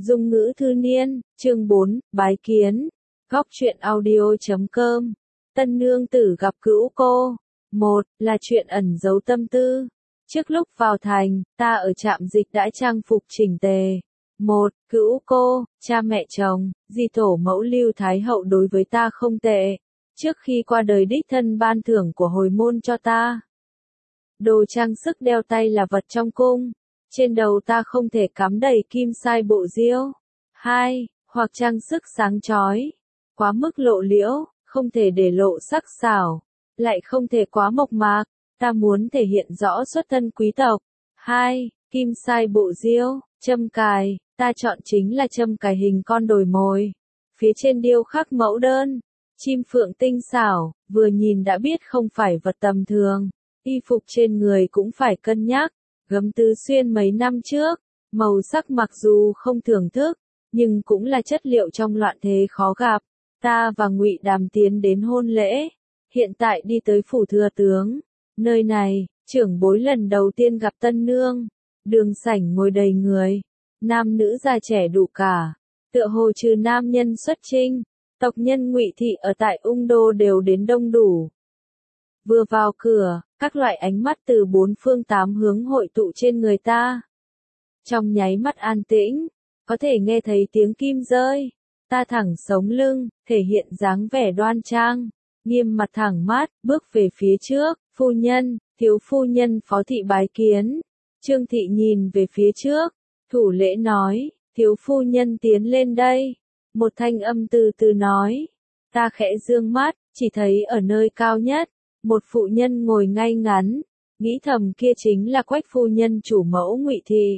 Dung ngữ thư niên, chương 4, bái kiến. Góc truyện audio.com. Tân nương tử gặp cữu cô. 1. Là chuyện ẩn giấu tâm tư. Trước lúc vào thành, ta ở trạm dịch đã trang phục chỉnh tề. 1. Cữu cô, cha mẹ chồng, di tổ mẫu Lưu Thái Hậu đối với ta không tệ. Trước khi qua đời đích thân ban thưởng của hồi môn cho ta. Đồ trang sức đeo tay là vật trong cung. Trên đầu ta không thể cắm đầy kim sai bộ diêu. 2. Hoặc trang sức sáng chói. Quá mức lộ liễu, không thể để lộ sắc sảo. Lại không thể quá mộc mạc. Ta muốn thể hiện rõ xuất thân quý tộc. 2. Kim sai bộ diêu, châm cài. Ta chọn chính là châm cài hình con đồi mồi. Phía trên điêu khắc mẫu đơn. Chim phượng tinh xảo, vừa nhìn đã biết không phải vật tầm thường. Y phục trên người cũng phải cân nhắc. Gấm tứ xuyên mấy năm trước, màu sắc mặc dù không thưởng thức, nhưng cũng là chất liệu trong loạn thế khó gặp. Ta và Ngụy Đàm tiến đến hôn lễ, hiện tại đi tới phủ thừa tướng. Nơi này, trưởng bối lần đầu tiên gặp tân nương, đường sảnh ngồi đầy người, nam nữ già trẻ đủ cả, tựa hồ trừ nam nhân xuất chinh, tộc nhân Ngụy thị ở tại Ung Đô đều đến đông đủ. Vừa vào cửa, các loại ánh mắt từ bốn phương tám hướng hội tụ trên người ta. Trong nháy mắt an tĩnh, có thể nghe thấy tiếng kim rơi. Ta thẳng sống lưng, thể hiện dáng vẻ đoan trang, nghiêm mặt thẳng mắt, bước về phía trước. Phu nhân, thiếu phu nhân Phó thị bái kiến. Trương thị nhìn về phía trước, thủ lễ nói, thiếu phu nhân tiến lên đây. Một thanh âm từ từ nói. Ta khẽ dương mắt, chỉ thấy ở nơi cao nhất, một phụ nhân ngồi ngay ngắn, nghĩ thầm kia chính là Quách phu nhân chủ mẫu Ngụy thị.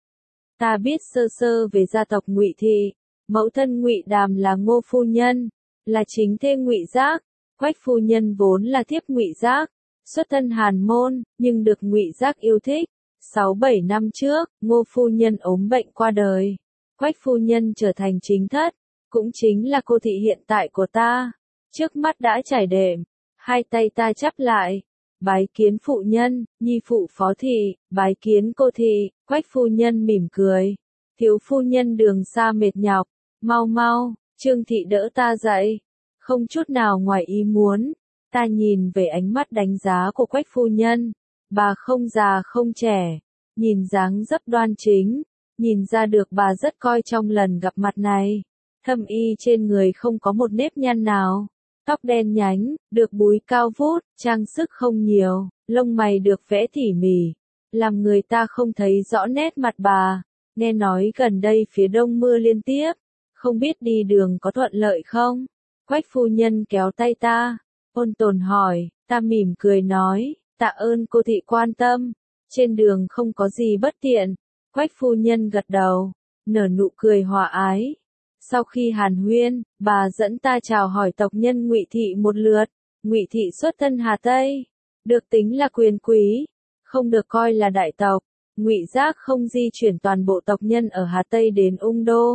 Ta biết sơ sơ về gia tộc Ngụy thị, mẫu thân Ngụy Đàm là Ngô phu nhân, là chính thê Ngụy Giác. Quách phu nhân vốn là thiếp Ngụy Giác, xuất thân hàn môn, nhưng được Ngụy Giác yêu thích. 6-7 năm trước, Ngô phu nhân ốm bệnh qua đời. Quách phu nhân trở thành chính thất, cũng chính là cô thị hiện tại của ta. Trước mắt đã trải đệm. Hai tay ta chắp lại, bái kiến phụ nhân, nhi phụ Phó thị, bái kiến cô thị. Quách phu nhân mỉm cười, thiếu phu nhân đường xa mệt nhọc, mau mau. Trương thị đỡ ta dậy, không chút nào ngoài ý muốn. Ta nhìn về ánh mắt đánh giá của Quách phu nhân, bà không già không trẻ, nhìn dáng dấp đoan chính, nhìn ra được bà rất coi trọng lần gặp mặt này. Thâm y trên người không có một nếp nhăn nào. Tóc đen nhánh, được búi cao vút, trang sức không nhiều, lông mày được vẽ tỉ mỉ, làm người ta không thấy rõ nét mặt bà. Nghe nói gần đây phía đông mưa liên tiếp, không biết đi đường có thuận lợi không? Quách phu nhân kéo tay ta, ôn tồn hỏi, ta mỉm cười nói, tạ ơn cô thị quan tâm, trên đường không có gì bất tiện. Quách phu nhân gật đầu, nở nụ cười hòa ái. Sau khi hàn huyên, bà dẫn ta chào hỏi tộc nhân Ngụy thị một lượt. Ngụy thị xuất thân Hà Tây, được tính là quyền quý, không được coi là đại tộc. Ngụy Giác không di chuyển toàn bộ tộc nhân ở Hà Tây đến Ung Đô,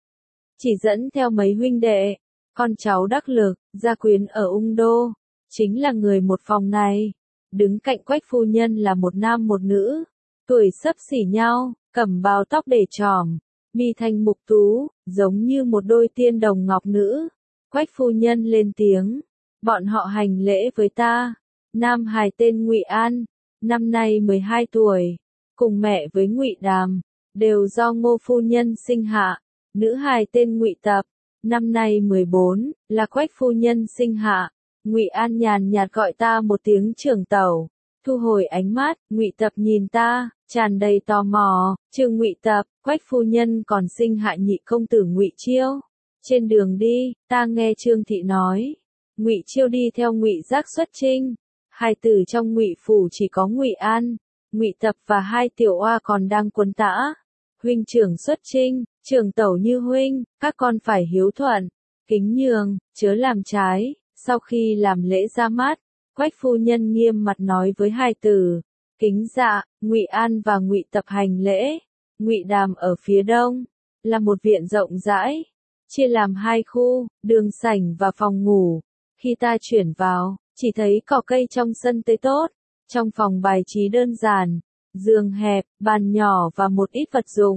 chỉ dẫn theo mấy huynh đệ, con cháu đắc lực, gia quyến ở Ung Đô, chính là người một phòng này. Đứng cạnh Quách phu nhân là một nam một nữ, tuổi xấp xỉ nhau, cẩm bào tóc để tròm, mi thanh mục tú, giống như một đôi tiên đồng ngọc nữ. Quách phu nhân lên tiếng, bọn họ hành lễ với ta. Nam hài tên Ngụy An, năm nay 12 tuổi, cùng mẹ với Ngụy Đàm, đều do Ngô phu nhân sinh hạ. Nữ hài tên Ngụy Tập, năm nay 14, là Quách phu nhân sinh hạ. Ngụy An nhàn nhạt gọi ta một tiếng trưởng tẩu, thu hồi ánh mắt. Ngụy Tập nhìn ta, tràn đầy tò mò. Trương Ngụy Tập, Quách phu nhân còn sinh hạ nhị công tử Ngụy Chiêu. Trên đường đi, ta nghe Trương thị nói, Ngụy Chiêu đi theo Ngụy Giác xuất chinh. Hai tử trong Ngụy phủ chỉ có Ngụy An, Ngụy Tập và hai tiểu oa còn đang quân tã. Huynh trưởng xuất chinh, trưởng tẩu như huynh, các con phải hiếu thuận, kính nhường, chớ làm trái. Sau khi làm lễ ra mắt, Quách phu nhân nghiêm mặt nói với hai tử, kính dạ. Ngụy An và Ngụy Tập hành lễ. Ngụy Đàm ở phía đông, là một viện rộng rãi, chia làm hai khu, đường sảnh và phòng ngủ. Khi ta chuyển vào, chỉ thấy cỏ cây trong sân tươi tốt, trong phòng bài trí đơn giản, giường hẹp, bàn nhỏ và một ít vật dụng.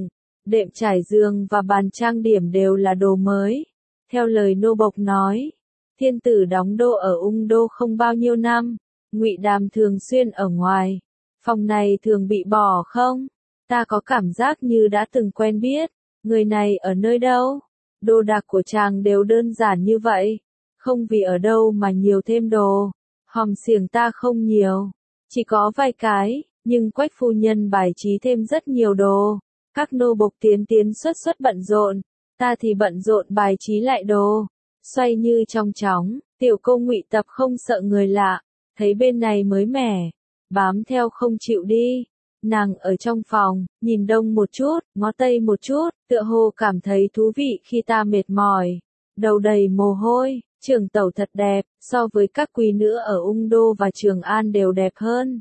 đệm trải giường và bàn trang điểm đều là đồ mới. Theo lời nô bộc nói, thiên tử đóng đô ở Ung Đô không bao nhiêu năm, Ngụy Đàm thường xuyên ở ngoài. Phòng này thường bị bỏ không? Ta có cảm giác như đã từng quen biết. Người này ở nơi đâu? Đồ đạc của chàng đều đơn giản như vậy. Không vì ở đâu mà nhiều thêm đồ. Hòm xiềng ta không nhiều. Chỉ có vài cái, nhưng Quách phu nhân bài trí thêm rất nhiều đồ. Các nô bộc tiến tiến xuất bận rộn. Ta thì bận rộn bài trí lại đồ. Xoay như trong chóng, tiểu cô Ngụy Tập không sợ người lạ. Thấy bên này mới mẻ. Bám theo không chịu đi. Nàng ở trong phòng, nhìn đông một chút, ngó tây một chút, tựa hồ cảm thấy thú vị khi ta mệt mỏi. Đầu đầy mồ hôi, Trường tẩu thật đẹp, so với các quý nữ ở Ung Đô và Trường An đều đẹp hơn.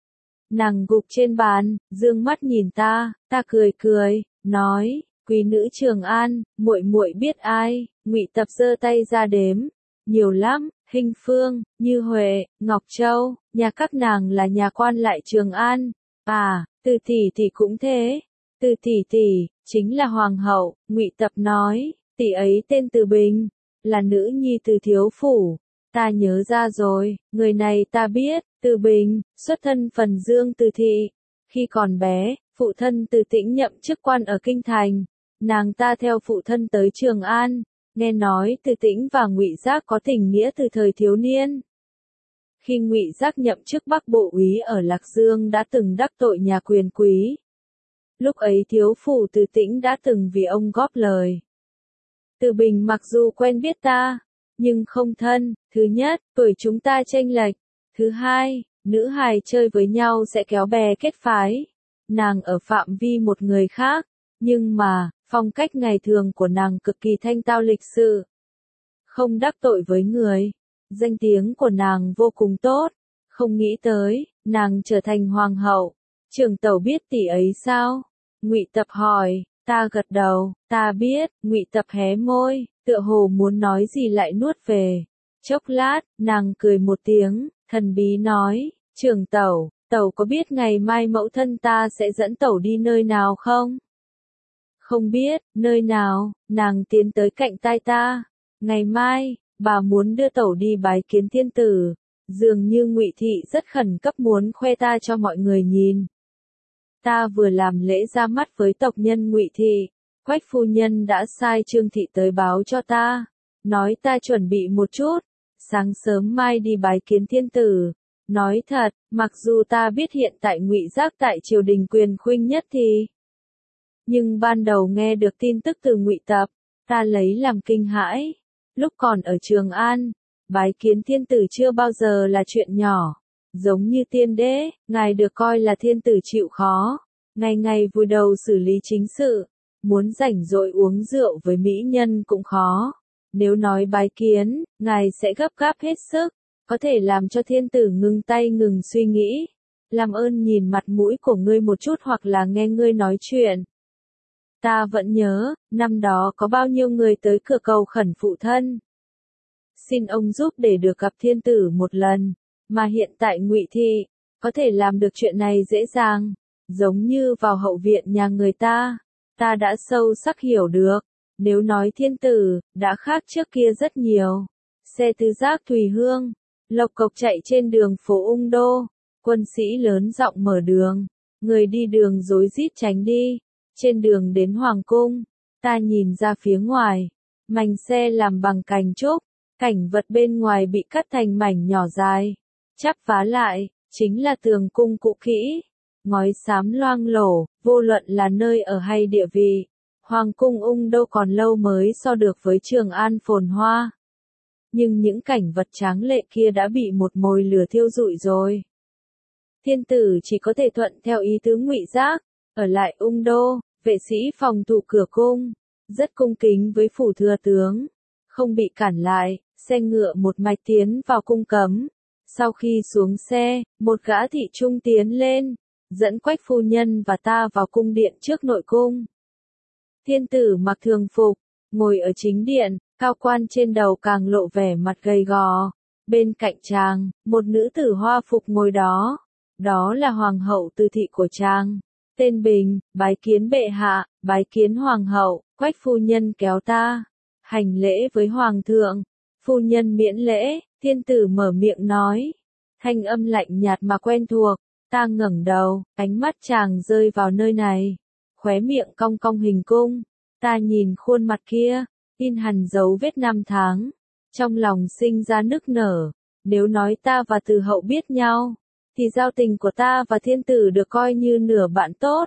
Nàng gục trên bàn, dương mắt nhìn ta cười cười, nói, quý nữ Trường An, muội muội biết ai? Ngụy Tập giơ tay ra đếm, nhiều lắm, Hinh Phương, Như Huệ, Ngọc Châu, nhà các nàng là nhà quan lại Trường An. À, Từ tỷ cũng thế. Từ tỷ chính là hoàng hậu. Ngụy Tập nói, tỷ ấy tên Từ Bình, là nữ nhi Từ thiếu phủ. Ta nhớ ra rồi, người này ta biết. Từ Bình, xuất thân Phần Dương Từ thị. Khi còn bé, phụ thân Từ Tĩnh nhậm chức quan ở kinh thành, nàng ta theo phụ thân tới Trường An. Nghe nói Từ Tĩnh và Ngụy Giác có tình nghĩa từ thời thiếu niên. Khi Ngụy Giác nhậm chức Bắc Bộ úy ở Lạc Dương đã từng đắc tội nhà quyền quý. Lúc ấy thiếu phủ Từ Tĩnh đã từng vì ông góp lời. Từ Bình mặc dù quen biết ta, nhưng không thân. Thứ nhất, tuổi chúng ta chênh lệch. Thứ hai, nữ hài chơi với nhau sẽ kéo bè kết phái. Nàng ở phạm vi một người khác, nhưng mà, phong cách ngày thường của nàng cực kỳ thanh tao lịch sự. Không đắc tội với người. Danh tiếng của nàng vô cùng tốt. Không nghĩ tới, nàng trở thành hoàng hậu. Trường tẩu biết tỷ ấy sao? Ngụy Tập hỏi. Ta gật đầu, ta biết. Ngụy Tập hé môi, tựa hồ muốn nói gì lại nuốt về. Chốc lát, nàng cười một tiếng, thần bí nói, Trường tẩu, tẩu có biết ngày mai mẫu thân ta sẽ dẫn tẩu đi nơi nào không? Không biết, nơi nào? Nàng tiến tới cạnh tai ta. Ngày mai, bà muốn đưa tẩu đi bái kiến thiên tử. Dường như Ngụy thị rất khẩn cấp muốn khoe ta cho mọi người nhìn. Ta vừa làm lễ ra mắt với tộc nhân Ngụy thị, Quách phu nhân đã sai Trương thị tới báo cho ta, nói ta chuẩn bị một chút, sáng sớm mai đi bái kiến thiên tử. Nói thật, mặc dù ta biết hiện tại Ngụy Giác tại triều đình quyền khuynh nhất thì, nhưng ban đầu nghe được tin tức từ Ngụy Tập, ta lấy làm kinh hãi. Lúc còn ở Trường An, bái kiến thiên tử chưa bao giờ là chuyện nhỏ. Giống như tiên đế, ngài được coi là thiên tử chịu khó. Ngày ngày vùi đầu xử lý chính sự. Muốn rảnh rỗi uống rượu với mỹ nhân cũng khó. Nếu nói bái kiến, ngài sẽ gấp gáp hết sức. Có thể làm cho thiên tử ngừng tay ngừng suy nghĩ. Làm ơn nhìn mặt mũi của ngươi một chút hoặc là nghe ngươi nói chuyện. Ta vẫn nhớ, năm đó có bao nhiêu người tới cửa cầu khẩn phụ thân. Xin ông giúp để được gặp thiên tử một lần. Mà hiện tại Ngụy thị, có thể làm được chuyện này dễ dàng. Giống như vào hậu viện nhà người ta. Ta đã sâu sắc hiểu được. Nếu nói thiên tử, đã khác trước kia rất nhiều. Xe tứ giác Thùy Hương, lộc cộc chạy trên đường phố Ung Đô. Quân sĩ lớn giọng mở đường. Người đi đường rối rít tránh đi. Trên đường đến Hoàng Cung, ta nhìn ra phía ngoài. Mảnh xe làm bằng cành trúc. Cảnh vật bên ngoài bị cắt thành mảnh nhỏ dài. Chắp vá lại, chính là tường cung cũ kỹ. Ngói xám loang lổ, vô luận là nơi ở hay địa vị. Hoàng cung Ung Đô còn lâu mới so được với Trường An phồn hoa. Nhưng những cảnh vật tráng lệ kia đã bị một mồi lửa thiêu rụi rồi. Thiên tử chỉ có thể thuận theo ý tứ Ngụy Giác, ở lại Ung Đô, vệ sĩ phòng thủ cửa cung, rất cung kính với phủ thừa tướng, không bị cản lại, xe ngựa một mạch tiến vào cung cấm. Sau khi xuống xe, một gã thị trung tiến lên, dẫn Quách phu nhân và ta vào cung điện trước nội cung. Thiên tử mặc thường phục, ngồi ở chính điện, cao quan trên đầu càng lộ vẻ mặt gầy gò. Bên cạnh chàng, một nữ tử hoa phục ngồi đó. Đó là hoàng hậu Từ thị của chàng. Tên Bình, bái kiến bệ hạ, bái kiến hoàng hậu. Quách phu nhân kéo ta, hành lễ với hoàng thượng. Phu nhân miễn lễ, thiên tử mở miệng nói. Thanh âm lạnh nhạt mà quen thuộc, ta ngẩng đầu, ánh mắt chàng rơi vào nơi này. Khóe miệng cong cong hình cung, ta nhìn khuôn mặt kia, in hằn dấu vết năm tháng. Trong lòng sinh ra nức nở, nếu nói ta và Từ hậu biết nhau, thì giao tình của ta và thiên tử được coi như nửa bạn tốt.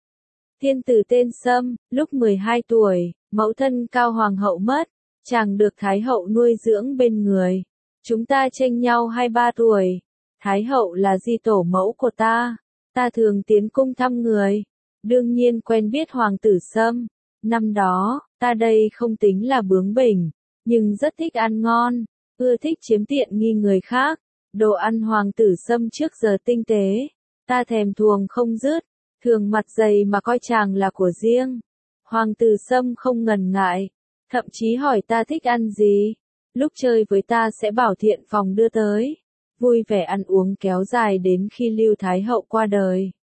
Thiên tử tên Sâm, lúc 12 tuổi, mẫu thân Cao Hoàng hậu mất, chàng được Thái hậu nuôi dưỡng bên người. Chúng ta chênh nhau 2-3 tuổi. Thái hậu là di tổ mẫu của ta thường tiến cung thăm người. Đương nhiên quen biết hoàng tử Sâm. Năm đó, ta đây không tính là bướng bỉnh, nhưng rất thích ăn ngon, ưa thích chiếm tiện nghi người khác. Đồ ăn hoàng tử Sâm trước giờ tinh tế, ta thèm thuồng không dứt, thường mặt dày mà coi chàng là của riêng. Hoàng tử Sâm không ngần ngại, thậm chí hỏi ta thích ăn gì. Lúc chơi với ta sẽ bảo thiện phòng đưa tới. Vui vẻ ăn uống kéo dài đến khi Lưu Thái hậu qua đời.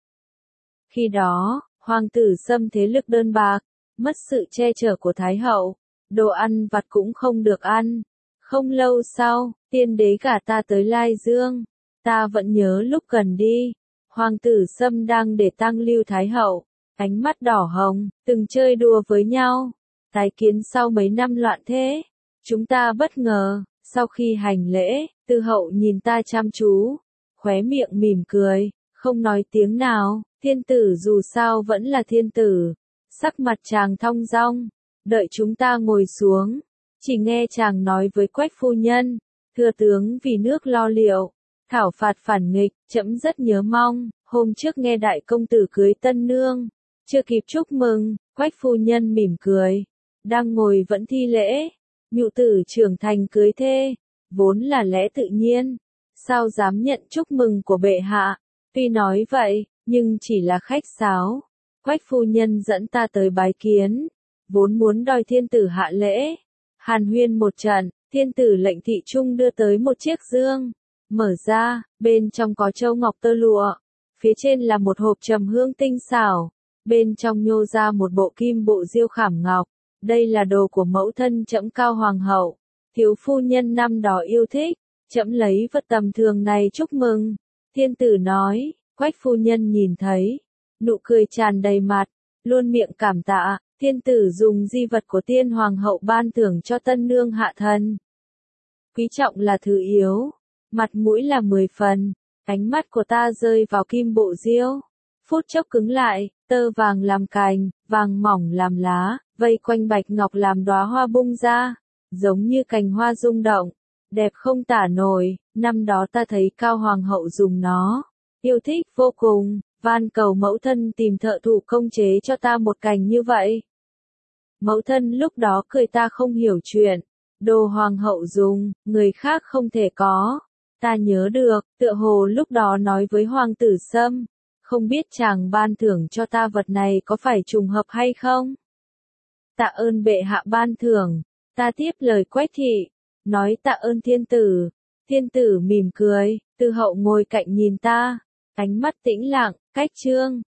Khi đó, hoàng tử Sâm thế lực đơn bạc, mất sự che chở của Thái hậu, đồ ăn vặt cũng không được ăn. Không lâu sau, tiên đế gả ta tới Lai Dương. Ta vẫn nhớ lúc gần đi, hoàng tử Sâm đang để tang Lưu Thái hậu, ánh mắt đỏ hồng, từng chơi đùa với nhau. Tái kiến sau mấy năm loạn thế, chúng ta bất ngờ, sau khi hành lễ, Từ hậu nhìn ta chăm chú, khóe miệng mỉm cười, không nói tiếng nào. Thiên tử dù sao vẫn là thiên tử, sắc mặt chàng thong dong, đợi chúng ta ngồi xuống, chỉ nghe chàng nói với Quách phu nhân, thưa tướng vì nước lo liệu, thảo phạt phản nghịch, trẫm rất nhớ mong. Hôm trước nghe đại công tử cưới tân nương, chưa kịp chúc mừng, Quách phu nhân mỉm cười, đang ngồi vẫn thi lễ. Nhụ tử trưởng thành cưới thê, vốn là lẽ tự nhiên, sao dám nhận chúc mừng của bệ hạ. Tuy nói vậy, nhưng chỉ là khách sáo. Quách phu nhân dẫn ta tới bái kiến, vốn muốn đòi thiên tử hạ lễ. Hàn huyên một trận, thiên tử lệnh thị trung đưa tới một chiếc dương. Mở ra, bên trong có châu ngọc tơ lụa, phía trên là một hộp trầm hương tinh xảo, bên trong nhô ra một bộ kim bộ diêu khảm ngọc. Đây là đồ của mẫu thân trẫm Cao Hoàng hậu, thiếu phu nhân năm đó yêu thích, trẫm lấy vật tầm thường này chúc mừng. Thiên tử nói. Quách phu nhân nhìn thấy, nụ cười tràn đầy mặt, luôn miệng cảm tạ. Thiên tử dùng di vật của tiên hoàng hậu ban thưởng cho tân nương hạ thần. Quý trọng là thứ yếu, mặt mũi là 10 phần. Ánh mắt của ta rơi vào kim bộ diêu, phút chốc cứng lại. Tơ vàng làm cành, vàng mỏng làm lá, vây quanh bạch ngọc làm đóa hoa bung ra, giống như cành hoa rung động, đẹp không tả nổi. Năm đó ta thấy Cao Hoàng hậu dùng nó, yêu thích vô cùng, van cầu mẫu thân tìm thợ thủ công chế cho ta một cành như vậy. Mẫu thân lúc đó cười ta không hiểu chuyện, đồ hoàng hậu dùng, người khác không thể có. Ta nhớ được, tựa hồ lúc đó nói với hoàng tử Sâm, không biết chàng ban thưởng cho ta vật này có phải trùng hợp hay không? Tạ ơn bệ hạ ban thưởng, ta tiếp lời Quách thị, nói tạ ơn thiên tử. Thiên tử mỉm cười, Từ hậu ngồi cạnh nhìn ta, ánh mắt tĩnh lặng. Cách chương